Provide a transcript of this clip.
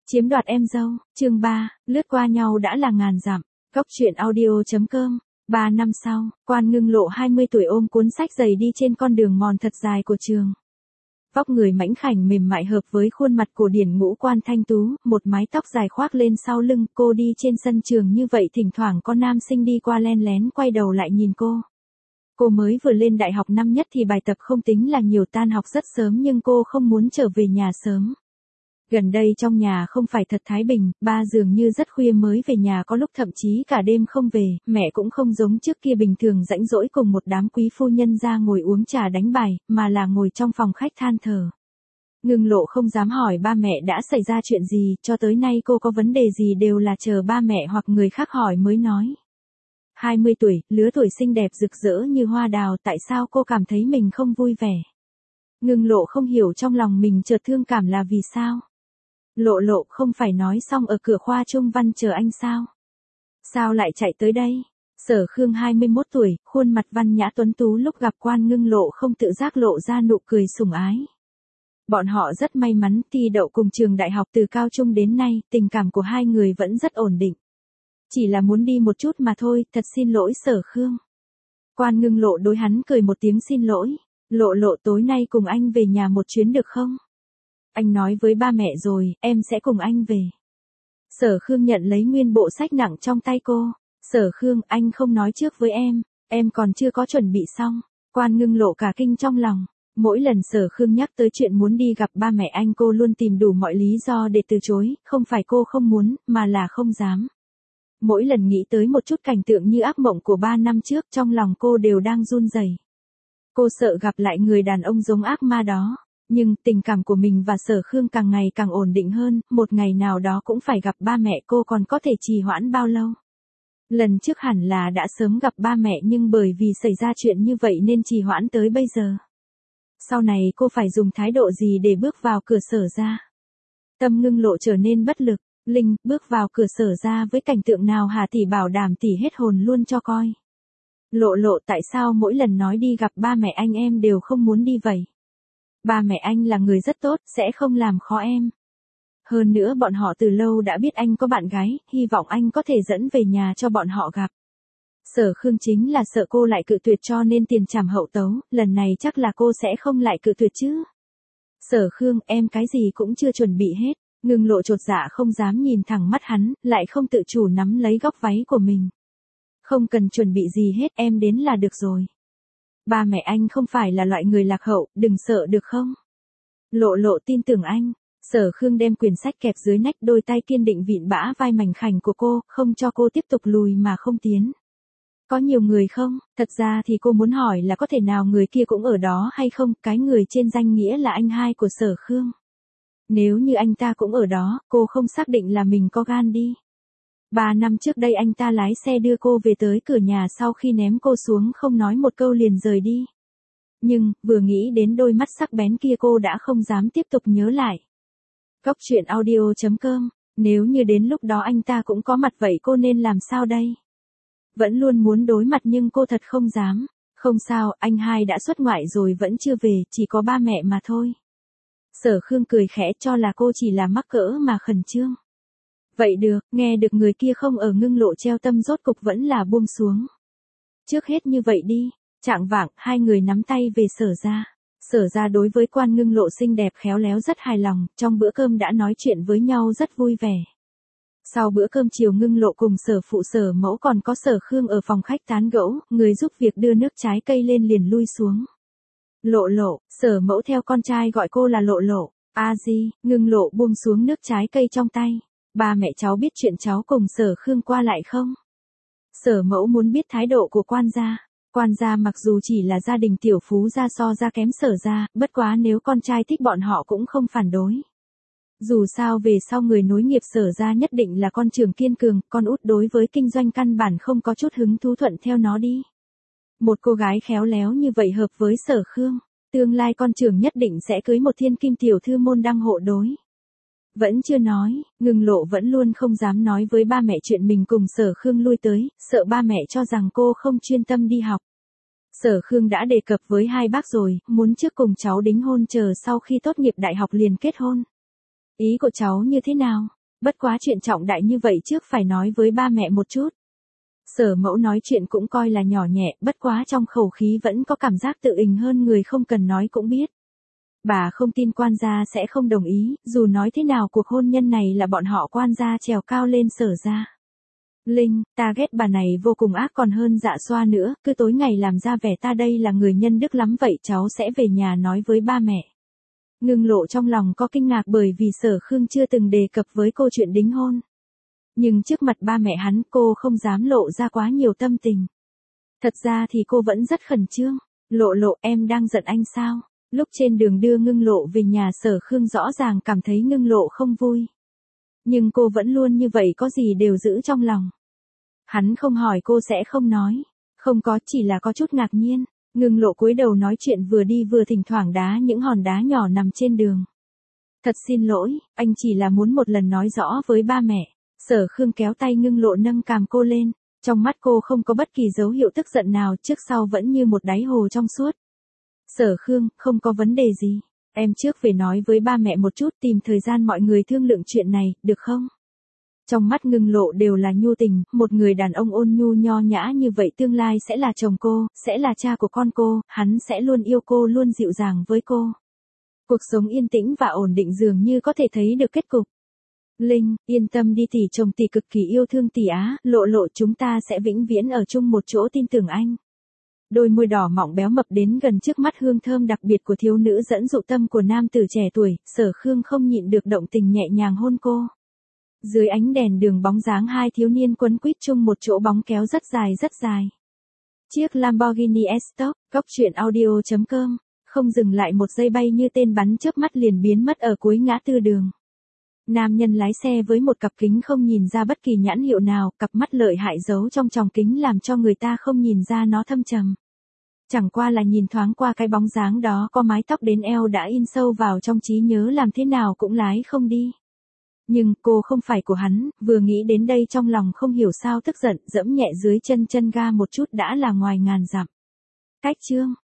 Chiếm đoạt em dâu, chương 3, lướt qua nhau đã là ngàn dặm. Góc truyện audio.com. 3 năm sau, Quan Ngưng Lộ 20 tuổi ôm cuốn sách dày đi trên con đường mòn thật dài của trường. Vóc người mảnh khảnh mềm mại hợp với khuôn mặt cổ điển ngũ quan thanh tú, một mái tóc dài khoác lên sau lưng, cô đi trên sân trường như vậy thỉnh thoảng có nam sinh đi qua len lén quay đầu lại nhìn cô. Cô mới vừa lên đại học năm nhất thì bài tập không tính là nhiều, tan học rất sớm nhưng cô không muốn trở về nhà sớm. Gần đây trong nhà không phải thật thái bình, ba dường như rất khuya mới về nhà, có lúc thậm chí cả đêm không về, mẹ cũng không giống trước kia bình thường rãnh rỗi cùng một đám quý phu nhân ra ngồi uống trà đánh bài, mà là ngồi trong phòng khách than thở. Ngưng Lộ không dám hỏi ba mẹ đã xảy ra chuyện gì, cho tới nay cô có vấn đề gì đều là chờ ba mẹ hoặc người khác hỏi mới nói. 20 tuổi, lứa tuổi xinh đẹp rực rỡ như hoa đào, tại sao cô cảm thấy mình không vui vẻ? Ngưng Lộ không hiểu trong lòng mình chợt thương cảm là vì sao? Lộ Lộ, không phải nói xong ở cửa khoa trung văn chờ anh sao? Sao lại chạy tới đây? Sở Khương 21 tuổi, khuôn mặt văn nhã tuấn tú, lúc gặp Quan Ngưng Lộ không tự giác lộ ra nụ cười sủng ái. Bọn họ rất may mắn thi đậu cùng trường đại học, từ cao trung đến nay, tình cảm của hai người vẫn rất ổn định. Chỉ là muốn đi một chút mà thôi, thật xin lỗi Sở Khương. Quan Ngưng Lộ đối hắn cười một tiếng xin lỗi. Lộ Lộ, tối nay cùng anh về nhà một chuyến được không? Anh nói với ba mẹ rồi, em sẽ cùng anh về. Sở Khương nhận lấy nguyên bộ sách nặng trong tay cô. Sở Khương, anh không nói trước với em còn chưa có chuẩn bị xong. Quan Ngưng Lộ cả kinh trong lòng. Mỗi lần Sở Khương nhắc tới chuyện muốn đi gặp ba mẹ anh, cô luôn tìm đủ mọi lý do để từ chối, không phải cô không muốn, mà là không dám. Mỗi lần nghĩ tới một chút cảnh tượng như ác mộng của 3 năm trước, trong lòng cô đều đang run rẩy. Cô sợ gặp lại người đàn ông giống ác ma đó. Nhưng tình cảm của mình và Sở Khương càng ngày càng ổn định hơn, một ngày nào đó cũng phải gặp ba mẹ, cô còn có thể trì hoãn bao lâu? Lần trước hẳn là đã sớm gặp ba mẹ nhưng bởi vì xảy ra chuyện như vậy nên trì hoãn tới bây giờ. Sau này cô phải dùng thái độ gì để bước vào cửa Sở ra? Tâm Ngưng Lộ trở nên bất lực. Linh, bước vào cửa Sở ra với cảnh tượng nào hả tỷ, bảo đảm tỷ hết hồn luôn cho coi. Lộ Lộ, tại sao mỗi lần nói đi gặp ba mẹ anh em đều không muốn đi vậy? Ba mẹ anh là người rất tốt, sẽ không làm khó em. Hơn nữa bọn họ từ lâu đã biết anh có bạn gái, hy vọng anh có thể dẫn về nhà cho bọn họ gặp. Sở Khương chính là sợ cô lại cự tuyệt cho nên tiền trảm hậu tấu, lần này chắc là cô sẽ không lại cự tuyệt chứ. Sở Khương, em cái gì cũng chưa chuẩn bị hết. Ngưng Lộ chột dạ không dám nhìn thẳng mắt hắn, lại không tự chủ nắm lấy góc váy của mình. Không cần chuẩn bị gì hết, em đến là được rồi. Ba mẹ anh không phải là loại người lạc hậu, đừng sợ được không? Lộ Lộ tin tưởng anh. Sở Khương đem quyển sách kẹp dưới nách, đôi tay kiên định vịn bã vai mảnh khảnh của cô, không cho cô tiếp tục lùi mà không tiến. Có nhiều người không? Thật ra thì cô muốn hỏi là có thể nào người kia cũng ở đó hay không, cái người trên danh nghĩa là anh hai của Sở Khương. Nếu như anh ta cũng ở đó, cô không xác định là mình có gan đi. 3 năm trước đây anh ta lái xe đưa cô về tới cửa nhà, sau khi ném cô xuống không nói một câu liền rời đi. Nhưng, vừa nghĩ đến đôi mắt sắc bén kia cô đã không dám tiếp tục nhớ lại. Góc truyện audio.com. Nếu như đến lúc đó anh ta cũng có mặt vậy cô nên làm sao đây? Vẫn luôn muốn đối mặt nhưng cô thật không dám. Không sao, anh hai đã xuất ngoại rồi vẫn chưa về, chỉ có ba mẹ mà thôi. Sở Khương cười khẽ, cho là cô chỉ là mắc cỡ mà khẩn trương. Vậy được, nghe được người kia không ở, Ngưng Lộ treo tâm rốt cục vẫn là buông xuống. Trước hết như vậy đi. Chạng vạng, hai người nắm tay về Sở ra. Sở ra đối với Quan Ngưng Lộ xinh đẹp khéo léo rất hài lòng, trong bữa cơm đã nói chuyện với nhau rất vui vẻ. Sau bữa cơm chiều, Ngưng Lộ cùng Sở phụ Sở mẫu còn có Sở Khương ở phòng khách tán gẫu, người giúp việc đưa nước trái cây lên liền lui xuống. Lộ Lộ, Sở mẫu theo con trai gọi cô là Lộ Lộ. A Di, Ngưng Lộ buông xuống nước trái cây trong tay. Ba mẹ cháu biết chuyện cháu cùng Sở Khương qua lại không? Sở mẫu muốn biết thái độ của Quan gia. Quan gia mặc dù chỉ là gia đình tiểu phú gia, so ra kém Sở gia, bất quá nếu con trai thích bọn họ cũng không phản đối. Dù sao về sau người nối nghiệp Sở gia nhất định là con trưởng kiên cường, con út đối với kinh doanh căn bản không có chút hứng thú, thuận theo nó đi. Một cô gái khéo léo như vậy hợp với Sở Khương, tương lai con trưởng nhất định sẽ cưới một thiên kim tiểu thư môn đăng hộ đối. Vẫn chưa nói, Ngưng Lộ vẫn luôn không dám nói với ba mẹ chuyện mình cùng Sở Khương lui tới, sợ ba mẹ cho rằng cô không chuyên tâm đi học. Sở Khương đã đề cập với hai bác rồi, muốn trước cùng cháu đính hôn, chờ sau khi tốt nghiệp đại học liền kết hôn. Ý của cháu như thế nào? Bất quá chuyện trọng đại như vậy trước phải nói với ba mẹ một chút. Sở mẫu nói chuyện cũng coi là nhỏ nhẹ, bất quá trong khẩu khí vẫn có cảm giác tự ình hơn người không cần nói cũng biết. Bà không tin quan gia sẽ không đồng ý, dù nói thế nào cuộc hôn nhân này là bọn họ quan gia trèo cao lên Sở gia. Linh, ta ghét bà này vô cùng ác còn hơn Dạ Xoa nữa, cứ tối ngày làm ra vẻ ta đây là người nhân đức lắm vậy cháu sẽ về nhà nói với ba mẹ. Ngưng Lộ trong lòng có kinh ngạc bởi vì Sở Khương chưa từng đề cập với cô chuyện đính hôn. Nhưng trước mặt ba mẹ hắn cô không dám lộ ra quá nhiều tâm tình. Thật ra thì cô vẫn rất khẩn trương. Lộ Lộ, em đang giận anh sao? Lúc trên đường đưa Ngưng Lộ về nhà Sở Khương rõ ràng cảm thấy Ngưng Lộ không vui. Nhưng cô vẫn luôn như vậy có gì đều giữ trong lòng. Hắn không hỏi cô sẽ không nói. Không có, chỉ là có chút ngạc nhiên. Ngưng Lộ cúi đầu nói chuyện vừa đi vừa thỉnh thoảng đá những hòn đá nhỏ nằm trên đường. Thật xin lỗi, anh chỉ là muốn một lần nói rõ với ba mẹ. Sở Khương kéo tay Ngưng Lộ nâng cằm cô lên. Trong mắt cô không có bất kỳ dấu hiệu tức giận nào, trước sau vẫn như một đáy hồ trong suốt. Sở Khương, không có vấn đề gì. Em trước về nói với ba mẹ một chút, tìm thời gian mọi người thương lượng chuyện này, được không? Trong mắt Ngưng Lộ đều là nhu tình, một người đàn ông ôn nhu nho nhã như vậy tương lai sẽ là chồng cô, sẽ là cha của con cô, hắn sẽ luôn yêu cô, luôn dịu dàng với cô. Cuộc sống yên tĩnh và ổn định dường như có thể thấy được kết cục. Linh, yên tâm đi tỷ, chồng tỷ cực kỳ yêu thương tỷ á, Lộ Lộ chúng ta sẽ vĩnh viễn ở chung một chỗ, tin tưởng anh. Đôi môi đỏ mọng béo mập đến gần trước mắt, hương thơm đặc biệt của thiếu nữ dẫn dụ tâm của nam tử trẻ tuổi, Sở Khương không nhịn được động tình nhẹ nhàng hôn cô. Dưới ánh đèn đường bóng dáng hai thiếu niên quấn quýt chung một chỗ, bóng kéo rất dài rất dài. Chiếc Lamborghini S-Top, goctruyện.audio.com, không dừng lại một giây bay như tên bắn chớp mắt liền biến mất ở cuối ngã tư đường. Nam nhân lái xe với một cặp kính không nhìn ra bất kỳ nhãn hiệu nào, cặp mắt lợi hại giấu trong tròng kính làm cho người ta không nhìn ra nó thâm trầm. Chẳng qua là nhìn thoáng qua cái bóng dáng đó có mái tóc đến eo đã in sâu vào trong trí nhớ, làm thế nào cũng lái không đi. Nhưng cô không phải của hắn, vừa nghĩ đến đây trong lòng không hiểu sao tức giận, giẫm nhẹ dưới chân ga một chút đã là ngoài ngàn dặm. Cách chương